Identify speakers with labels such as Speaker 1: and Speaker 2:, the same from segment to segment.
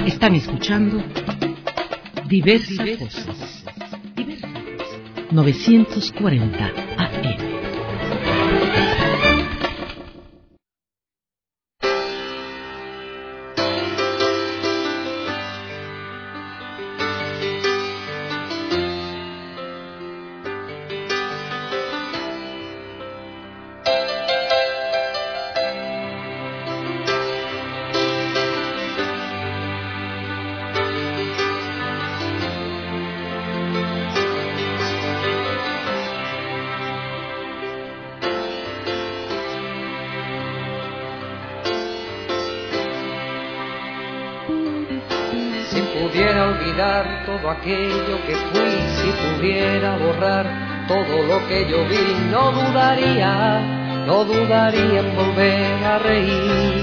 Speaker 1: Están escuchando Diversas Voces. 940 AM.
Speaker 2: Todo aquello que fui, si pudiera borrar todo lo que yo vi, no dudaría en volver a reír.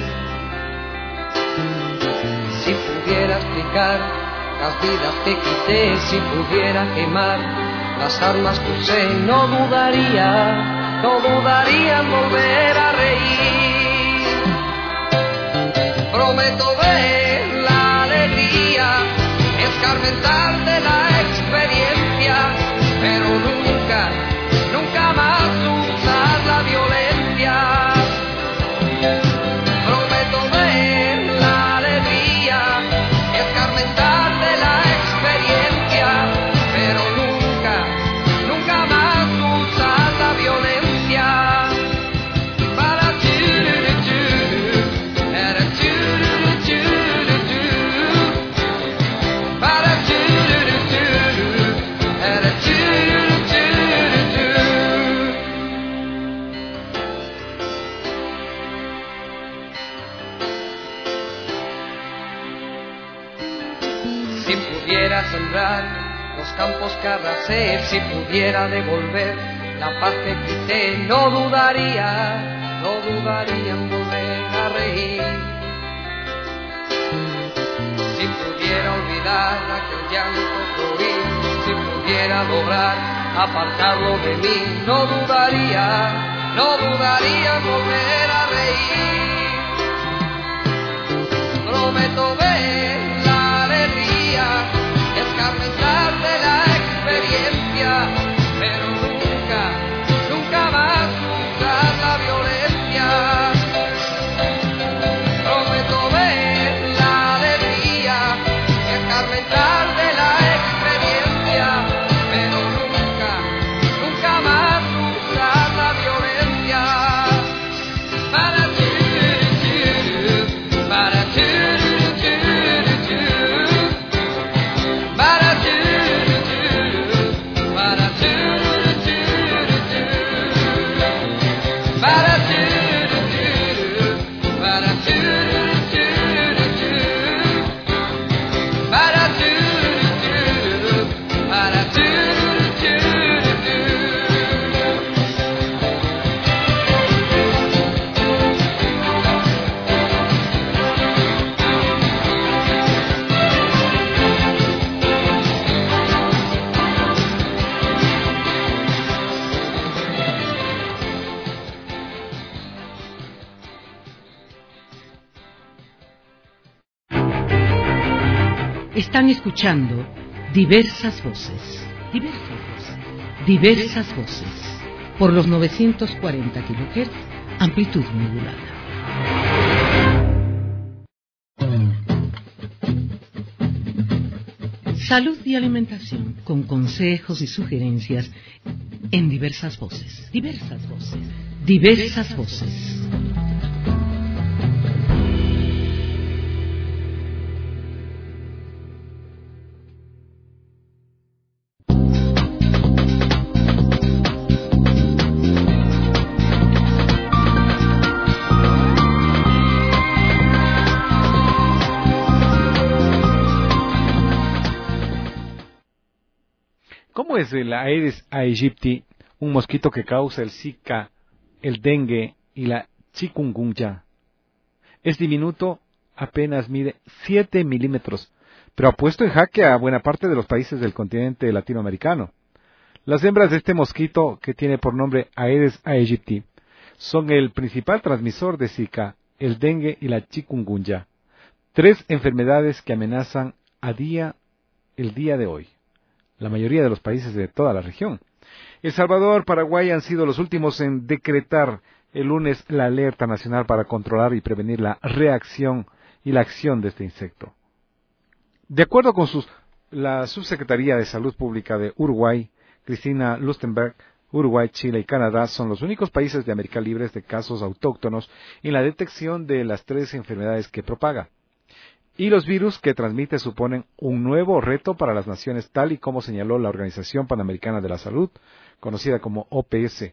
Speaker 2: Si pudiera explicar las vidas que quité, si pudiera quemar las armas que usé, no dudaría en volver a reír. Prometo ver la alegría, escarmentar de la experiencia, pero nunca más usar la violencia. Prometo ver la alegría, escarmentar de la experiencia, pero nunca más usar la violencia. Sembrar los campos que arrasé, si pudiera devolver la paz que quité, no dudaría en volver a reír. Si pudiera olvidar aquel llanto florir, si pudiera lograr apartarlo de mí, no dudaría en volver a reír. Prometo ver la alegría, escarmentar de la experiencia, pero nunca más usar la violencia. Prometo ver la alegría, escarmentar de la experiencia, pero nunca más usar la violencia. Para
Speaker 1: Están escuchando Diversas Voces. Diversas Voces. Por los 940 kHz, amplitud modulada. Salud y alimentación, con consejos y sugerencias en Diversas Voces. Diversas Voces.
Speaker 3: ¿Cómo es el Aedes aegypti, un mosquito que causa el Zika, el dengue y la chikungunya? Es diminuto, apenas mide 7 milímetros, pero ha puesto en jaque a buena parte de los países del continente latinoamericano. Las hembras de este mosquito, que tiene por nombre Aedes aegypti, son el principal transmisor de Zika, el dengue y la chikungunya. 3 enfermedades que amenazan el día de hoy la mayoría de los países de toda la región. El Salvador, Paraguay han sido los últimos en decretar el lunes la alerta nacional para controlar y prevenir la reacción y la acción de este insecto. De acuerdo con la Subsecretaría de Salud Pública de Uruguay, Cristina Lustenberg, Uruguay, Chile y Canadá son los únicos países de América libres de casos autóctonos en la detección de las 3 enfermedades que propaga. Y los virus que transmite suponen un nuevo reto para las naciones, tal y como señaló la Organización Panamericana de la Salud, conocida como OPS.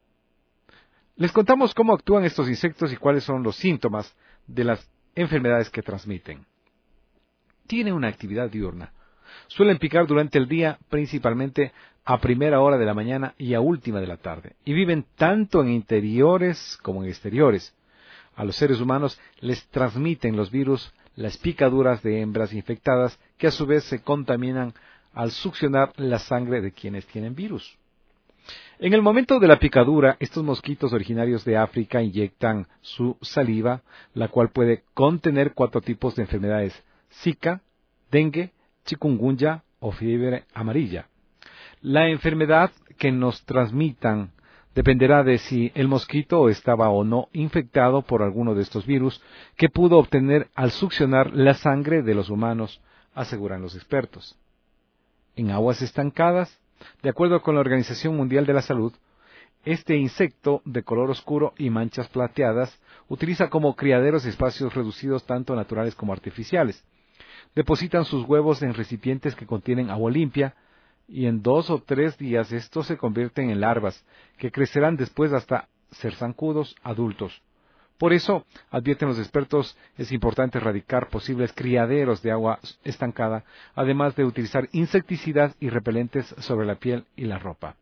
Speaker 3: Les contamos cómo actúan estos insectos y cuáles son los síntomas de las enfermedades que transmiten. Tienen una actividad diurna. Suelen picar durante el día, principalmente a primera hora de la mañana y a última de la tarde, y viven tanto en interiores como en exteriores. A los seres humanos les transmiten los virus las picaduras de hembras infectadas, que a su vez se contaminan al succionar la sangre de quienes tienen virus. En el momento de la picadura, estos mosquitos originarios de África inyectan su saliva, la cual puede contener 4 tipos de enfermedades: Zika, dengue, chikungunya o fiebre amarilla. La enfermedad que nos transmitan dependerá de si el mosquito estaba o no infectado por alguno de estos virus que pudo obtener al succionar la sangre de los humanos, aseguran los expertos. En aguas estancadas, de acuerdo con la Organización Mundial de la Salud, este insecto de color oscuro y manchas plateadas utiliza como criaderos espacios reducidos tanto naturales como artificiales. Depositan sus huevos en recipientes que contienen agua limpia, y en 2 o 3 días estos se convierten en larvas, que crecerán después hasta ser zancudos adultos. Por eso, advierten los expertos, es importante erradicar posibles criaderos de agua estancada, además de utilizar insecticidas y repelentes sobre la piel y la ropa.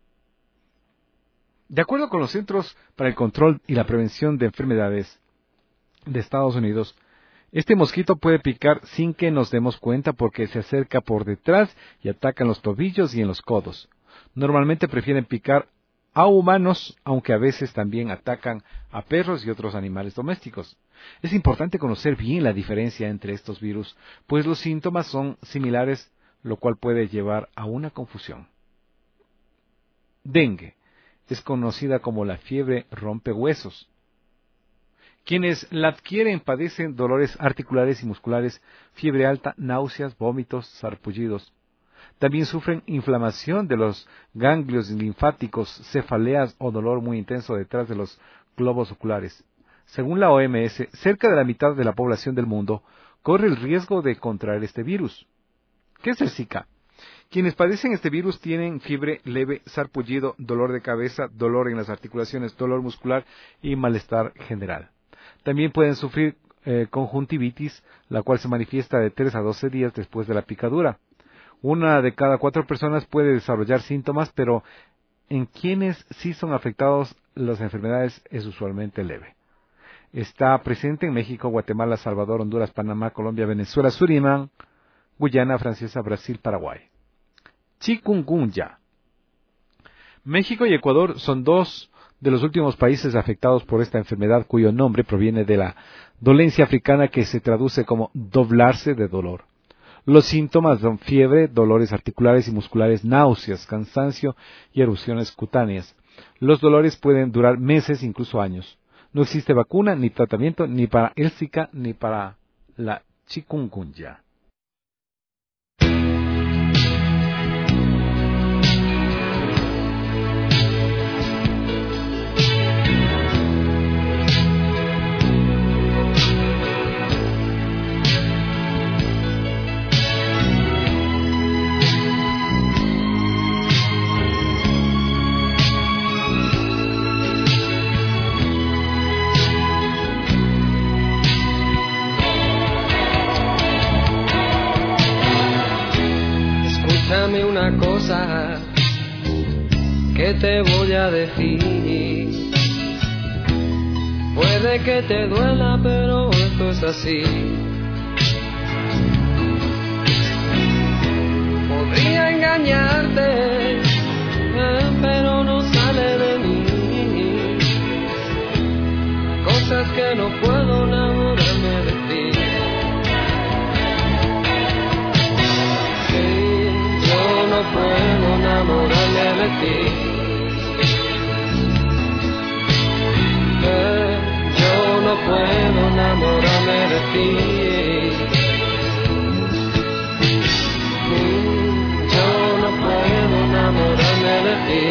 Speaker 3: De acuerdo con los Centros para el Control y la Prevención de Enfermedades de Estados Unidos, este mosquito puede picar sin que nos demos cuenta porque se acerca por detrás y ataca en los tobillos y en los codos. Normalmente prefieren picar a humanos, aunque a veces también atacan a perros y otros animales domésticos. Es importante conocer bien la diferencia entre estos virus, pues los síntomas son similares, lo cual puede llevar a una confusión. Dengue es conocida como la fiebre rompehuesos. Quienes la adquieren padecen dolores articulares y musculares, fiebre alta, náuseas, vómitos, sarpullidos. También sufren inflamación de los ganglios linfáticos, cefaleas o dolor muy intenso detrás de los globos oculares. Según la OMS, cerca de la mitad de la población del mundo corre el riesgo de contraer este virus. ¿Qué es el Zika? Quienes padecen este virus tienen fiebre leve, sarpullido, dolor de cabeza, dolor en las articulaciones, dolor muscular y malestar general. También pueden sufrir conjuntivitis, la cual se manifiesta de 3 a 12 días después de la picadura. 1 de cada 4 personas puede desarrollar síntomas, pero en quienes sí son afectados las enfermedades es usualmente leve. Está presente en México, Guatemala, Salvador, Honduras, Panamá, Colombia, Venezuela, Surinam, Guyana Francesa, Brasil, Paraguay. Chikungunya. México y Ecuador son 2 de los últimos países afectados por esta enfermedad, cuyo nombre proviene de la dolencia africana que se traduce como doblarse de dolor. Los síntomas son fiebre, dolores articulares y musculares, náuseas, cansancio y erupciones cutáneas. Los dolores pueden durar meses, incluso años. No existe vacuna ni tratamiento ni para el Zika ni para la chikungunya.
Speaker 2: Escúchame una cosa que te voy a decir. Puede que te duela, pero esto es así. Podría engañarte, pero no sale de mí. Cosas que no puedo enamorarme de ti. de ti. Yo no puedo enamorarme de ti. Yo no puedo enamorarme de ti.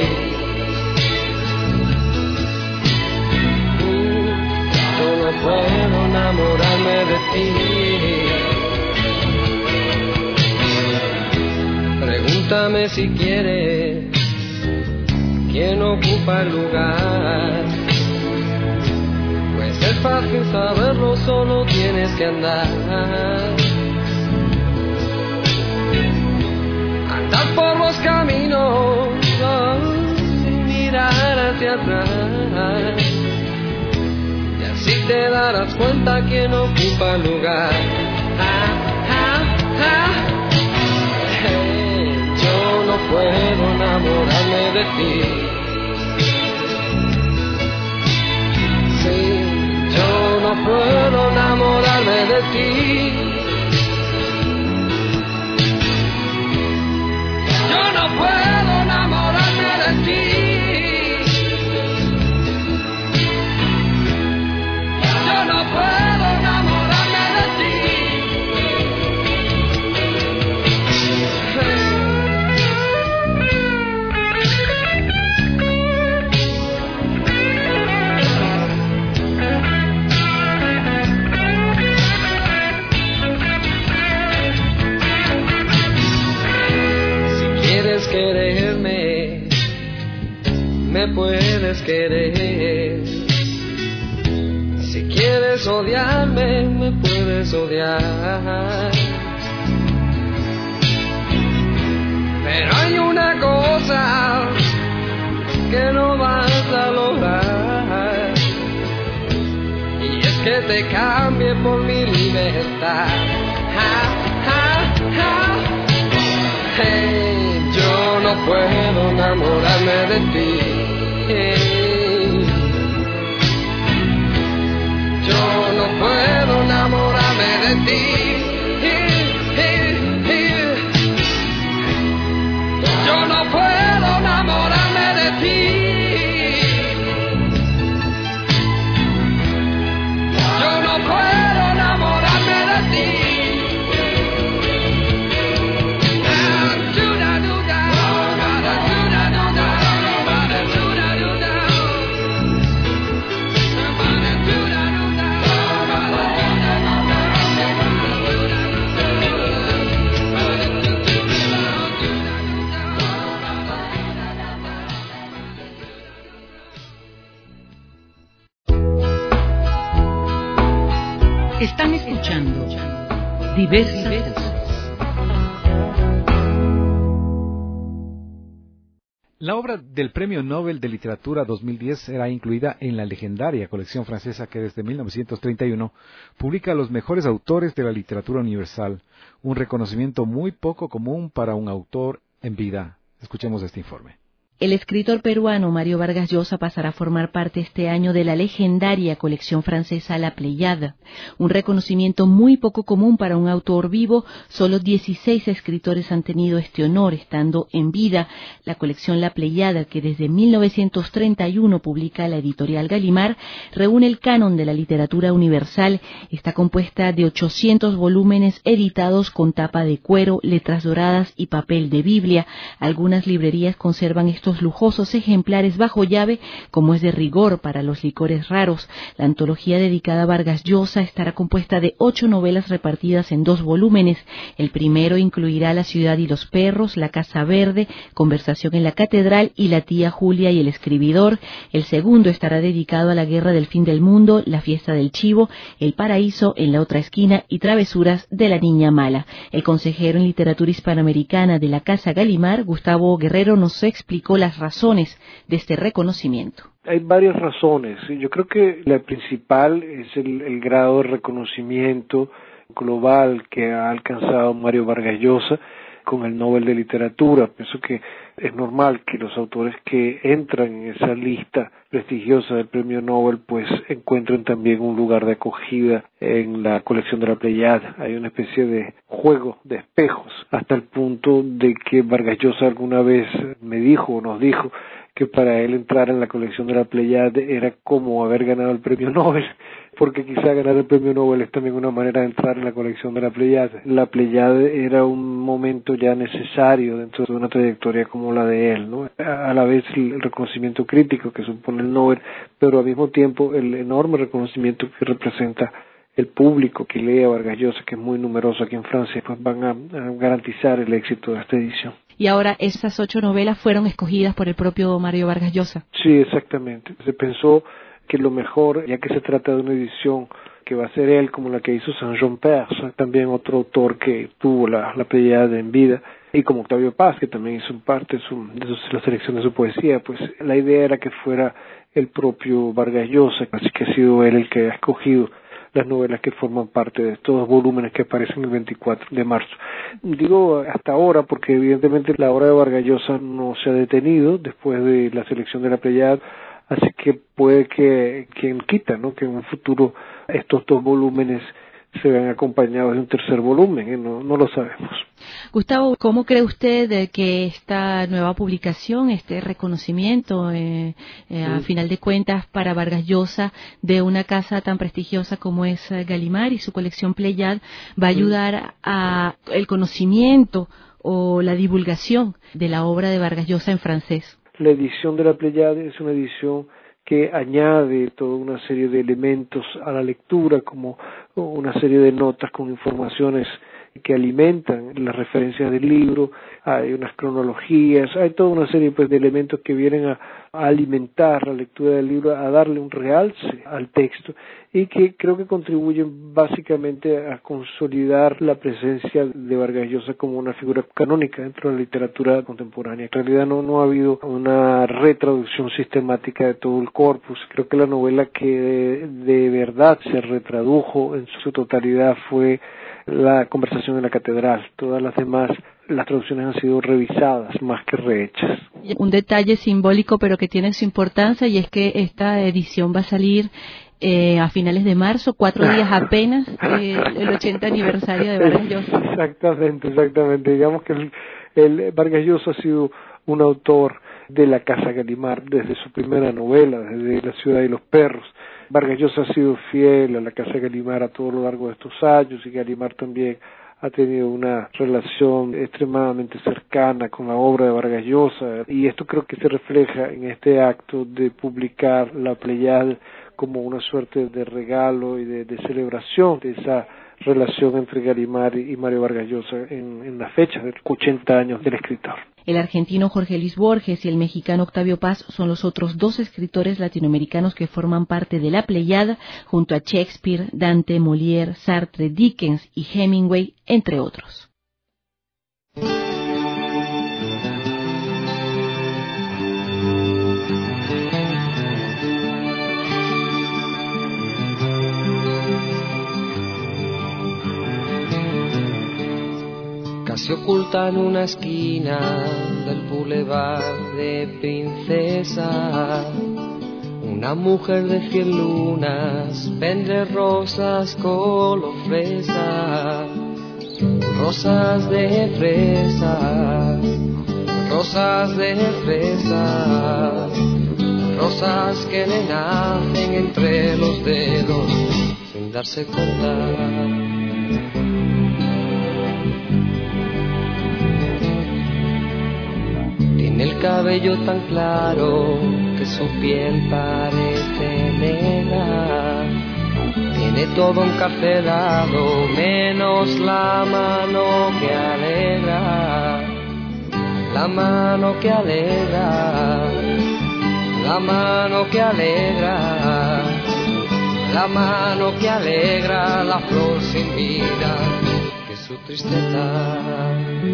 Speaker 2: Yo no puedo enamorarme de ti. Pregúntame si quieres, ¿quién ocupa el lugar? Pues es fácil saberlo, solo tienes que andar. Andar por los caminos, sin mirar hacia atrás. Y así te darás cuenta quién ocupa el lugar. Yo no puedo enamorarme de ti. Sí, yo no puedo enamorarme de ti. Yo no puedo enamorarme de ti. Yo no puedo enamorarme de ti. Quererme, me puedes querer. Si quieres odiarme, me puedes odiar. Pero hay una cosa que no vas a lograr, y es que te cambie por mi libertad. Hey, yo no puedo enamorarme de ti. Yo no puedo enamorarme de ti. Yo no puedo enamorarme de ti. Yo no puedo enamorarme de ti.
Speaker 1: Están escuchando Diversas Voces.
Speaker 3: La obra del Premio Nobel de Literatura 2010 será incluida en la legendaria colección francesa que desde 1931 publica a los mejores autores de la literatura universal, un reconocimiento muy poco común para un autor en vida. Escuchemos este informe.
Speaker 4: El escritor peruano Mario Vargas Llosa pasará a formar parte este año de la legendaria colección francesa La Pléiade, un reconocimiento muy poco común para un autor vivo. Solo 16 escritores han tenido este honor estando en vida. La colección La Pléiade, que desde 1931 publica la editorial Gallimard, reúne el canon de la literatura universal. Está compuesta de 800 volúmenes editados con tapa de cuero, letras doradas y papel de Biblia. Algunas librerías conservan estos lujosos ejemplares bajo llave, como es de rigor para los licores raros. La antología dedicada a Vargas Llosa estará compuesta de 8 novelas repartidas en 2 volúmenes. El primero incluirá La ciudad y los perros, La casa verde, Conversación en la catedral y La tía Julia y el escribidor. El segundo estará dedicado a la guerra del fin del mundo, La fiesta del chivo, El paraíso en la otra esquina y Travesuras de la niña mala. El consejero en literatura hispanoamericana de la Casa Gallimard, Gustavo Guerrero, nos explicó las razones de este reconocimiento.
Speaker 5: Hay varias razones. Yo creo que la principal es el grado de reconocimiento global que ha alcanzado Mario Vargas Llosa. con el Nobel de Literatura. Pienso que es normal que los autores que entran en esa lista prestigiosa del Premio Nobel pues encuentren también un lugar de acogida en la colección de la Pléiade. Hay una especie de juego de espejos, hasta el punto de que Vargas Llosa alguna vez me dijo o nos dijo que para él entrar en la colección de la Pléiade era como haber ganado el Premio Nobel, porque quizá ganar el Premio Nobel es también una manera de entrar en la colección de la Pléiade. La Pléiade era un momento ya necesario dentro de una trayectoria como la de él, ¿no? A la vez el reconocimiento crítico que supone el Nobel, pero al mismo tiempo el enorme reconocimiento que representa el público que lee a Vargas Llosa, que es muy numeroso aquí en Francia, pues van a garantizar el éxito de esta edición.
Speaker 4: Y ahora esas 8 novelas fueron escogidas por el propio Mario Vargas Llosa.
Speaker 5: Sí, exactamente. Se pensó que lo mejor, ya que se trata de una edición que va a ser él, como la que hizo Saint-Jean Perse, también otro autor que tuvo la Pléiade en vida, y como Octavio Paz, que también hizo parte de la selección de su poesía, pues la idea era que fuera el propio Vargas Llosa, así que ha sido él el que ha escogido las novelas que forman parte de estos 2 volúmenes que aparecen el 24 de marzo. Digo hasta ahora porque evidentemente la obra de Vargas Llosa no se ha detenido después de la selección de la Pléiade, así que puede que quien quita, ¿no?, que en un futuro estos 2 volúmenes se vean acompañados de un tercer volumen, no lo sabemos.
Speaker 4: Gustavo, ¿cómo cree usted de que esta nueva publicación, este reconocimiento, a final de cuentas, para Vargas Llosa, de una casa tan prestigiosa como es Gallimard y su colección Pléiade, va a ayudar a el conocimiento o la divulgación de la obra de Vargas Llosa en francés?
Speaker 5: La edición de la Pléiade es una edición que añade toda una serie de elementos a la lectura, como una serie de notas con informaciones que alimentan las referencias del libro, hay unas cronologías, hay toda una serie pues de elementos que vienen a alimentar la lectura del libro, a darle un realce al texto y que creo que contribuyen básicamente a consolidar la presencia de Vargas Llosa como una figura canónica dentro de la literatura contemporánea. En realidad no ha habido una retraducción sistemática de todo el corpus. Creo que la novela que de verdad se retradujo en su totalidad fue La conversación en la catedral. Todas las demás, las traducciones han sido revisadas más que rehechas.
Speaker 4: Un detalle simbólico pero que tiene su importancia, y es que esta edición va a salir a finales de marzo, 4 días apenas, el 80 aniversario de Vargas Llosa.
Speaker 5: Exactamente. Digamos que el Vargas Llosa ha sido un autor de la Casa Gallimard desde su primera novela, desde La ciudad y los perros. Vargas Llosa ha sido fiel a la Casa Gallimard a todo lo largo de estos años, y Gallimard también ha tenido una relación extremadamente cercana con la obra de Vargas Llosa, y esto creo que se refleja en este acto de publicar la Pléiade como una suerte de regalo y de celebración de esa relación entre Gallimard y Mario Vargas Llosa en la fecha de los 80 años del escritor.
Speaker 4: El argentino Jorge Luis Borges y el mexicano Octavio Paz son los otros 2 escritores latinoamericanos que forman parte de la Pléiade, junto a Shakespeare, Dante, Molière, Sartre, Dickens y Hemingway, entre otros.
Speaker 2: Casi oculta en una esquina del boulevard de Princesa, una mujer de 100 lunas vende rosas color fresa, rosas de fresa, rosas de fresa, rosas que le nacen entre los dedos sin darse cuenta. Tiene el cabello tan claro que su piel parece negra. Tiene todo encarcelado menos la mano que alegra. La mano que alegra. La mano que alegra. La mano que alegra la flor sin vida que su tristeza.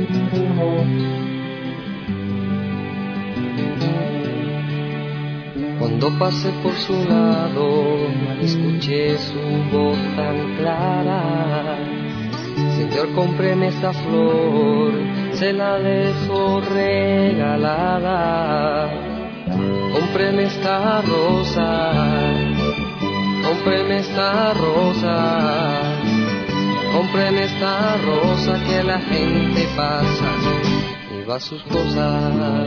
Speaker 2: Cuando pasé por su lado, escuché su voz tan clara. Señor, cómpreme esa flor, se la dejo regalada. Cómpreme esta rosa, cómpreme esta rosa, cómpreme esta rosa, que la gente pasa y va a sus cosas.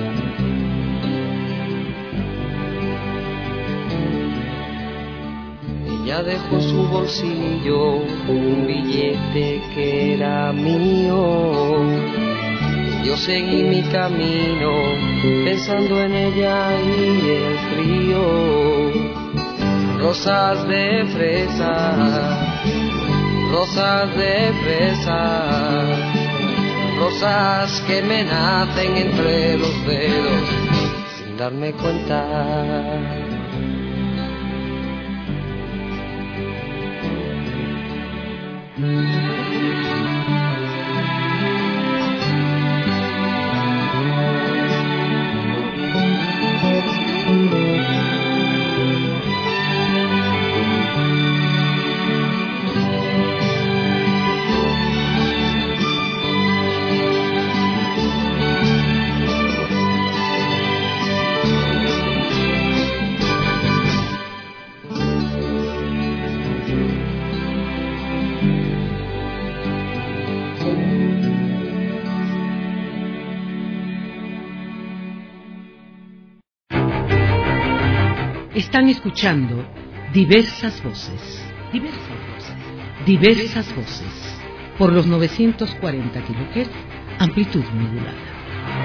Speaker 2: Ella dejó en su bolsillo un billete que era mío. Yo seguí mi camino pensando en ella y el frío. Rosas de fresa, rosas de fresa, rosas que me nacen entre los dedos sin darme cuenta.
Speaker 1: Están escuchando diversas voces, diversas voces, por los 940 kHz, amplitud modulada.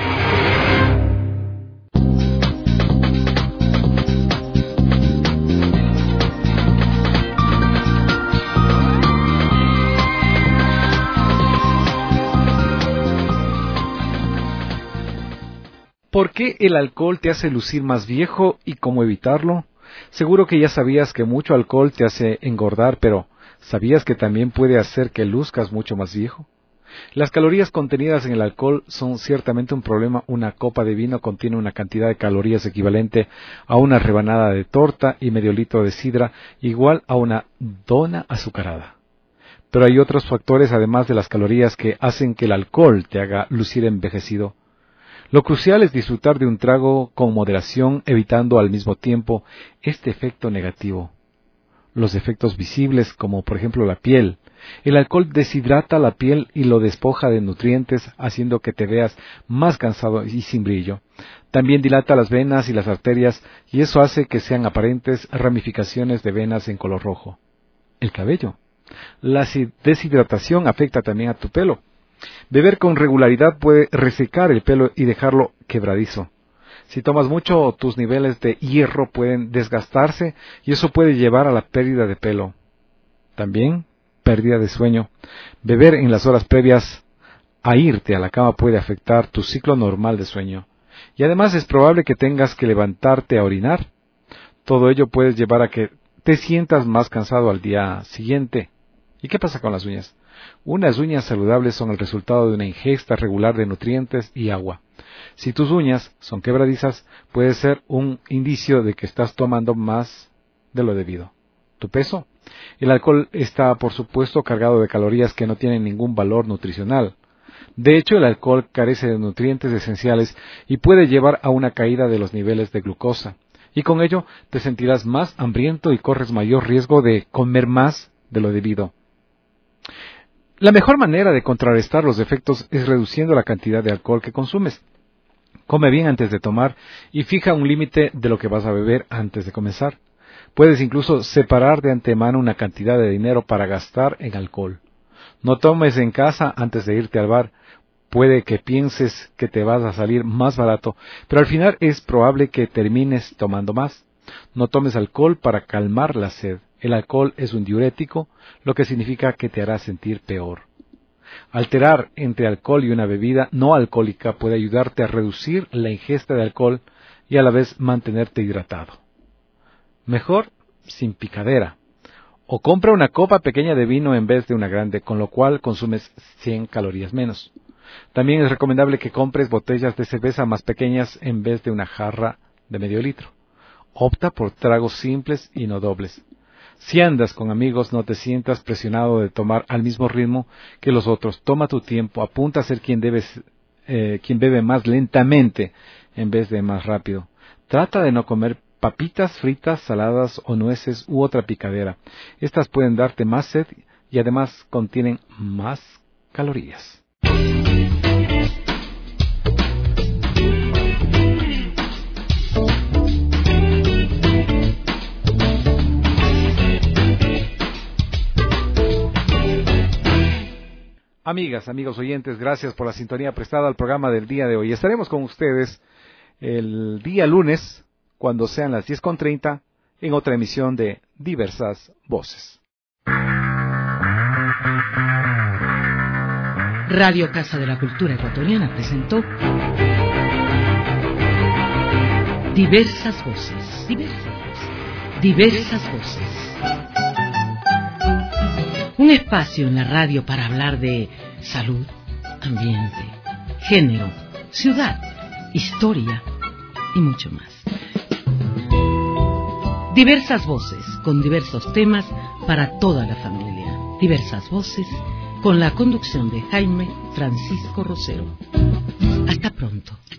Speaker 3: ¿Por qué el alcohol te hace lucir más viejo y cómo evitarlo? Seguro que ya sabías que mucho alcohol te hace engordar, pero ¿sabías que también puede hacer que luzcas mucho más viejo? Las calorías contenidas en el alcohol son ciertamente un problema. Una copa de vino contiene una cantidad de calorías equivalente a una rebanada de torta y medio litro de sidra, igual a una dona azucarada. Pero hay otros factores además de las calorías que hacen que el alcohol te haga lucir envejecido. Lo crucial es disfrutar de un trago con moderación, evitando al mismo tiempo este efecto negativo. Los efectos visibles, como por ejemplo la piel. El alcohol deshidrata la piel y lo despoja de nutrientes, haciendo que te veas más cansado y sin brillo. También dilata las venas y las arterias, y eso hace que sean aparentes ramificaciones de venas en color rojo. El cabello. La deshidratación afecta también a tu pelo. Beber con regularidad puede resecar el pelo y dejarlo quebradizo. Si tomas mucho, tus niveles de hierro pueden desgastarse y eso puede llevar a la pérdida de pelo. También, pérdida de sueño. Beber en las horas previas a irte a la cama puede afectar tu ciclo normal de sueño. Y además es probable que tengas que levantarte a orinar. Todo ello puede llevar a que te sientas más cansado al día siguiente. ¿Y qué pasa con las uñas? Unas uñas saludables son el resultado de una ingesta regular de nutrientes y agua. Si tus uñas son quebradizas, puede ser un indicio de que estás tomando más de lo debido. ¿Tu peso? El alcohol está, por supuesto, cargado de calorías que no tienen ningún valor nutricional. De hecho, el alcohol carece de nutrientes esenciales y puede llevar a una caída de los niveles de glucosa. Y con ello te sentirás más hambriento y corres mayor riesgo de comer más de lo debido. La mejor manera de contrarrestar los efectos es reduciendo la cantidad de alcohol que consumes. Come bien antes de tomar y fija un límite de lo que vas a beber antes de comenzar. Puedes incluso separar de antemano una cantidad de dinero para gastar en alcohol. No tomes en casa antes de irte al bar. Puede que pienses que te vas a salir más barato, pero al final es probable que termines tomando más. No tomes alcohol para calmar la sed. El alcohol es un diurético, lo que significa que te hará sentir peor. Alterar entre alcohol y una bebida no alcohólica puede ayudarte a reducir la ingesta de alcohol y a la vez mantenerte hidratado. Mejor sin picadera. O compra una copa pequeña de vino en vez de una grande, con lo cual consumes 100 calorías menos. También es recomendable que compres botellas de cerveza más pequeñas en vez de una jarra de medio litro. Opta por tragos simples y no dobles. Si andas con amigos, no te sientas presionado de tomar al mismo ritmo que los otros. Toma tu tiempo, apunta a ser quien bebe más lentamente en vez de más rápido. Trata de no comer papitas fritas, saladas o nueces u otra picadera. Estas pueden darte más sed y además contienen más calorías. Amigas, amigos oyentes, gracias por la sintonía prestada al programa del día de hoy. Estaremos con ustedes el día lunes, cuando sean las 10:30, en otra emisión de Diversas Voces.
Speaker 1: Radio Casa de la Cultura Ecuatoriana presentó Diversas Voces. Diversas Voces. Un espacio en la radio para hablar de salud, ambiente, género, ciudad, historia y mucho más. Diversas Voces, con diversos temas para toda la familia. Diversas Voces, con la conducción de Jaime Francisco Rosero. Hasta pronto.